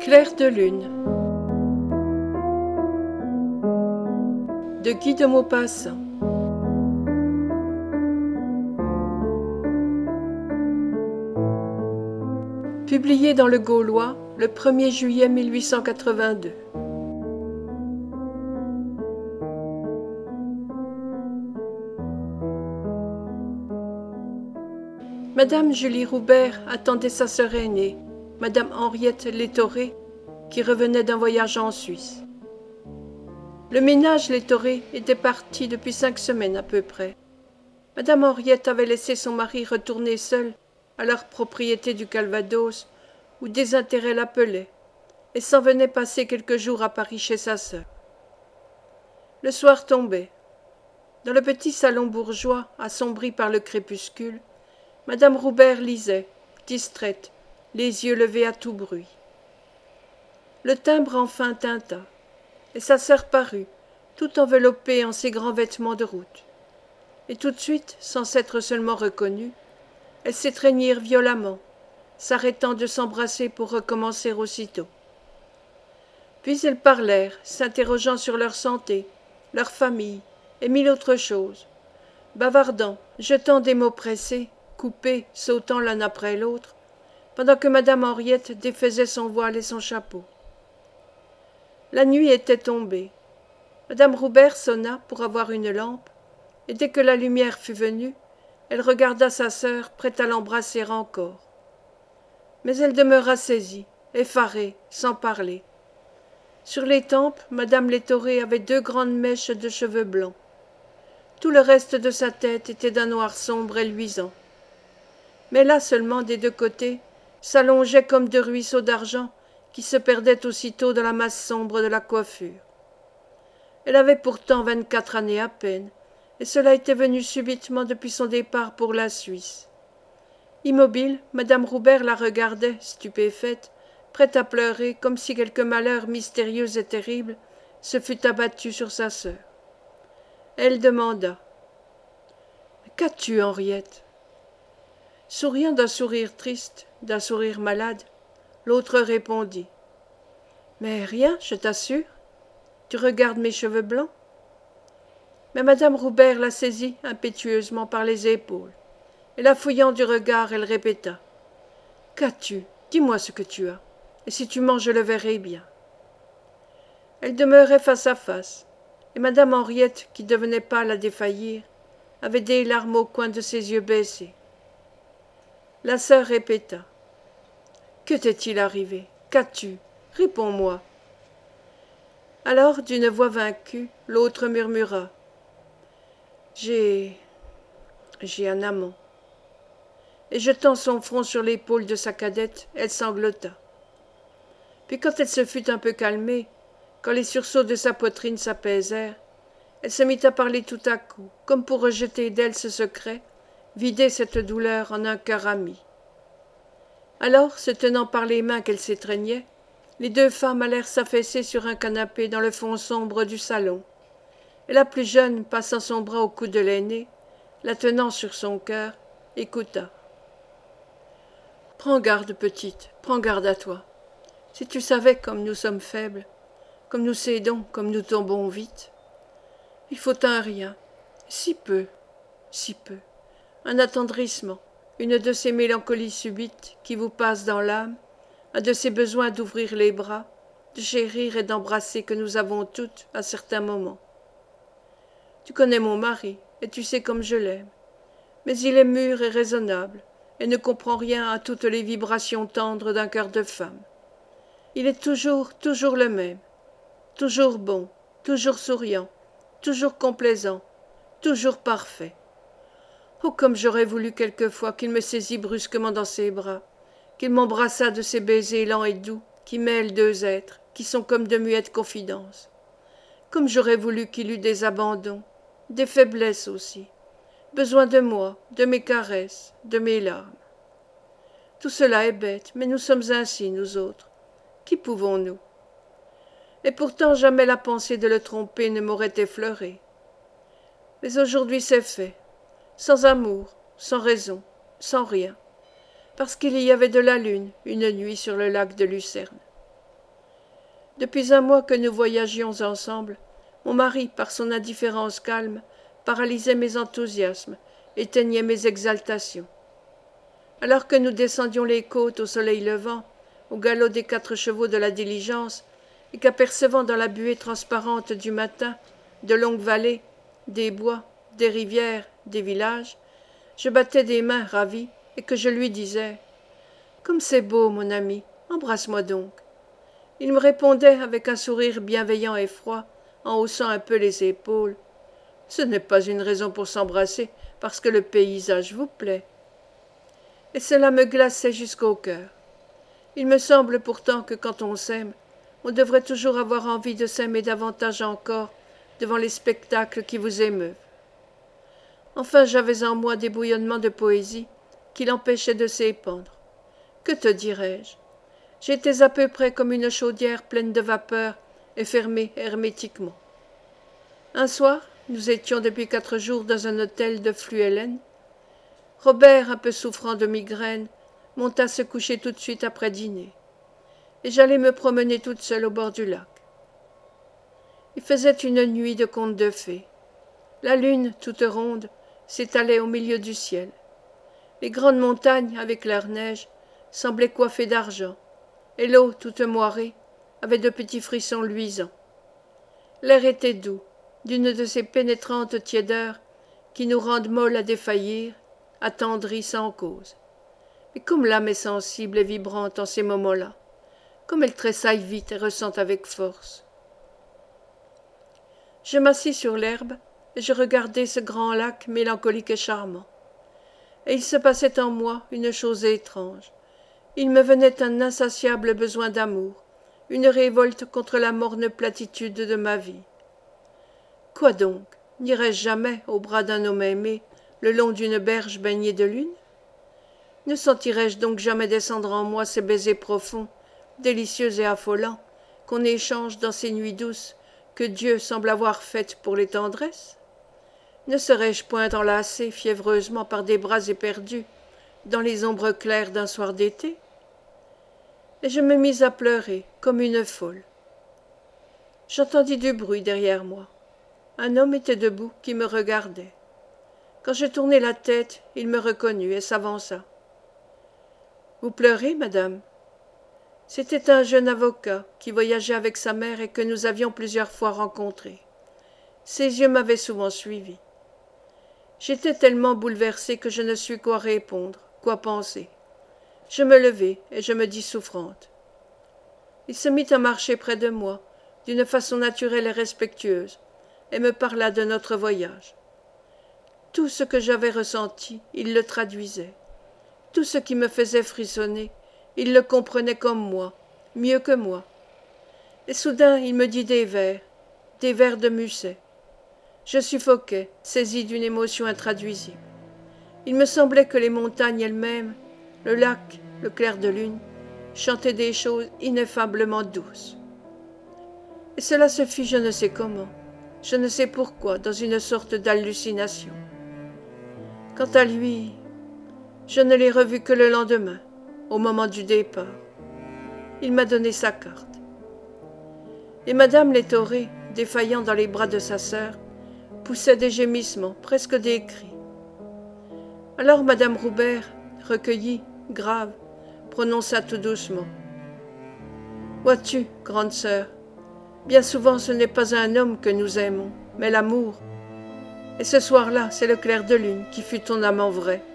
Clair de lune de Guy de Maupassant. Publié dans le Gaulois le 1er juillet 1882. Madame Julie Roubert attendait sa sœur aînée, Madame Henriette Létoré, qui revenait d'un voyage en Suisse. Le ménage Létoré était parti depuis 5 semaines à peu près. Madame Henriette avait laissé son mari retourner seul à leur propriété du Calvados, où des intérêts l'appelaient, et s'en venait passer quelques jours à Paris chez sa sœur. Le soir tombait. Dans le petit salon bourgeois, assombri par le crépuscule, Madame Roubert lisait, distraite, les yeux levés à tout bruit. Le timbre enfin tinta, et sa sœur parut, tout enveloppée en ses grands vêtements de route. Et tout de suite, sans s'être seulement reconnue, elles s'étreignirent violemment, s'arrêtant de s'embrasser pour recommencer aussitôt. Puis elles parlèrent, s'interrogeant sur leur santé, leur famille et mille autres choses, bavardant, jetant des mots pressés, coupés, sautant l'un après l'autre, pendant que Madame Henriette défaisait son voile et son chapeau. La nuit était tombée. Madame Roubert sonna pour avoir une lampe, et dès que la lumière fut venue, elle regarda sa sœur, prête à l'embrasser encore. Mais elle demeura saisie, effarée, sans parler. Sur les tempes, Madame Létoré avait 2 grandes mèches de cheveux blancs. Tout le reste de sa tête était d'un noir sombre et luisant. Mais là seulement, des 2 côtés, s'allongeaient comme 2 ruisseaux d'argent qui se perdaient aussitôt dans la masse sombre de la coiffure. Elle avait pourtant 24 années à peine, et cela était venu subitement depuis son départ pour la Suisse. Immobile, Madame Roubert la regardait, stupéfaite, prête à pleurer, comme si quelque malheur mystérieux et terrible se fût abattu sur sa sœur. Elle demanda: « Qu'as-tu, Henriette ?» Souriant d'un sourire triste, d'un sourire malade, l'autre répondit: « Mais rien, je t'assure. Tu regardes mes cheveux blancs ?» Mais Madame Roubert la saisit impétueusement par les épaules, et la fouillant du regard, elle répéta: « Qu'as-tu? Dis-moi ce que tu as, et si tu mens, je le verrai bien. » Elle demeurait face à face, et Madame Henriette, qui devenait pâle à défaillir, avait des larmes au coin de ses yeux baissés. La sœur répéta: « Que t'est-il arrivé? Qu'as-tu? Réponds-moi. » Alors, d'une voix vaincue, l'autre murmura: « J'ai un amant. » Et jetant son front sur l'épaule de sa cadette, elle sanglota. Puis quand elle se fut un peu calmée, quand les sursauts de sa poitrine s'apaisèrent, elle se mit à parler tout à coup, comme pour rejeter d'elle ce secret, vider cette douleur en un cœur ami. Alors, se tenant par les mains qu'elles s'étreignaient, les 2 femmes allèrent s'affaisser sur un canapé dans le fond sombre du salon, et la plus jeune, passant son bras au cou de l'aînée, la tenant sur son cœur, écouta. « Prends garde, petite, prends garde à toi. Si tu savais comme nous sommes faibles, comme nous cédons, comme nous tombons vite. Il faut un rien, si peu, un attendrissement, une de ces mélancolies subites qui vous passent dans l'âme, un de ces besoins d'ouvrir les bras, de chérir et d'embrasser que nous avons toutes à certains moments. Tu connais mon mari, et tu sais comme je l'aime, mais il est mûr et raisonnable, et ne comprend rien à toutes les vibrations tendres d'un cœur de femme. Il est toujours le même, toujours bon, toujours souriant, toujours complaisant, toujours parfait. Oh, comme j'aurais voulu quelquefois qu'il me saisit brusquement dans ses bras, qu'il m'embrassât de ces baisers lents et doux qui mêlent 2 êtres, qui sont comme de muettes confidences. Comme j'aurais voulu qu'il eût des abandons, des faiblesses aussi, besoin de moi, de mes caresses, de mes larmes. Tout cela est bête, mais nous sommes ainsi, nous autres. Qui pouvons-nous? Et pourtant jamais la pensée de le tromper ne m'aurait effleurée. Mais aujourd'hui c'est fait, sans amour, sans raison, sans rien, parce qu'il y avait de la lune une nuit sur le lac de Lucerne. Depuis un mois que nous voyagions ensemble, mon mari, par son indifférence calme, paralysait mes enthousiasmes, éteignait mes exaltations. Alors que nous descendions les côtes au soleil levant, au galop des 4 chevaux de la diligence, et qu'apercevant dans la buée transparente du matin de longues vallées, des bois, des rivières, des villages, je battais des mains ravies et que je lui disais « Comme c'est beau, mon ami, embrasse-moi donc ». Il me répondait avec un sourire bienveillant et froid, en haussant un peu les épaules « Ce n'est pas une raison pour s'embrasser, parce que le paysage vous plaît. » Et cela me glaçait jusqu'au cœur. Il me semble pourtant que quand on s'aime, on devrait toujours avoir envie de s'aimer davantage encore devant les spectacles qui vous émeuvent. Enfin, j'avais en moi des bouillonnements de poésie qui l'empêchaient de s'épandre. Que te dirais-je? J'étais à peu près comme une chaudière pleine de vapeur et fermée hermétiquement. Un soir, nous étions depuis 4 jours dans un hôtel de Fluellen. Robert, un peu souffrant de migraine, monta se coucher tout de suite après dîner, et j'allai me promener toute seule au bord du lac. Il faisait une nuit de conte de fées. La lune, toute ronde, s'étalait au milieu du ciel. Les grandes montagnes, avec leur neige, semblaient coiffées d'argent, et l'eau, toute moirée, avait de petits frissons luisants. L'air était doux, d'une de ces pénétrantes tiédeurs qui nous rendent molles à défaillir, attendries sans cause. Mais comme l'âme est sensible et vibrante en ces moments-là, comme elle tressaille vite et ressent avec force. Je m'assis sur l'herbe et je regardais ce grand lac mélancolique et charmant. Et il se passait en moi une chose étrange. Il me venait un insatiable besoin d'amour, une révolte contre la morne platitude de ma vie. Quoi donc? N'irais-je jamais au bras d'un homme aimé, le long d'une berge baignée de lune? Ne sentirais-je donc jamais descendre en moi ces baisers profonds, délicieux et affolants, qu'on échange dans ces nuits douces que Dieu semble avoir faites pour les tendresses? Ne serais-je point enlacé fiévreusement par des bras éperdus dans les ombres claires d'un soir d'été? Et je me mis à pleurer comme une folle. J'entendis du bruit derrière moi. Un homme était debout qui me regardait. Quand je tournai la tête, il me reconnut et s'avança. « Vous pleurez, madame ?» C'était un jeune avocat qui voyageait avec sa mère et que nous avions plusieurs fois rencontré. Ses yeux m'avaient souvent suivi. J'étais tellement bouleversée que je ne sus quoi répondre, quoi penser. Je me levai et je me dis souffrante. Il se mit à marcher près de moi, d'une façon naturelle et respectueuse, et me parla de notre voyage. Tout ce que j'avais ressenti, il le traduisait. Tout ce qui me faisait frissonner, il le comprenait comme moi, mieux que moi. Et soudain, il me dit des vers de Musset. Je suffoquais, saisi d'une émotion intraduisible. Il me semblait que les montagnes elles-mêmes, le lac, le clair de lune, chantaient des choses ineffablement douces. Et cela se fit je ne sais comment, je ne sais pourquoi, dans une sorte d'hallucination. Quant à lui, je ne l'ai revu que le lendemain, au moment du départ. Il m'a donné sa carte. Et madame Létoré, défaillant dans les bras de sa sœur, poussait des gémissements, presque des cris. Alors madame Roubert, recueillie, grave, prononça tout doucement. « Vois-tu, grande sœur, bien souvent ce n'est pas un homme que nous aimons, mais l'amour. Et ce soir-là, c'est le clair de lune qui fut ton amant vrai.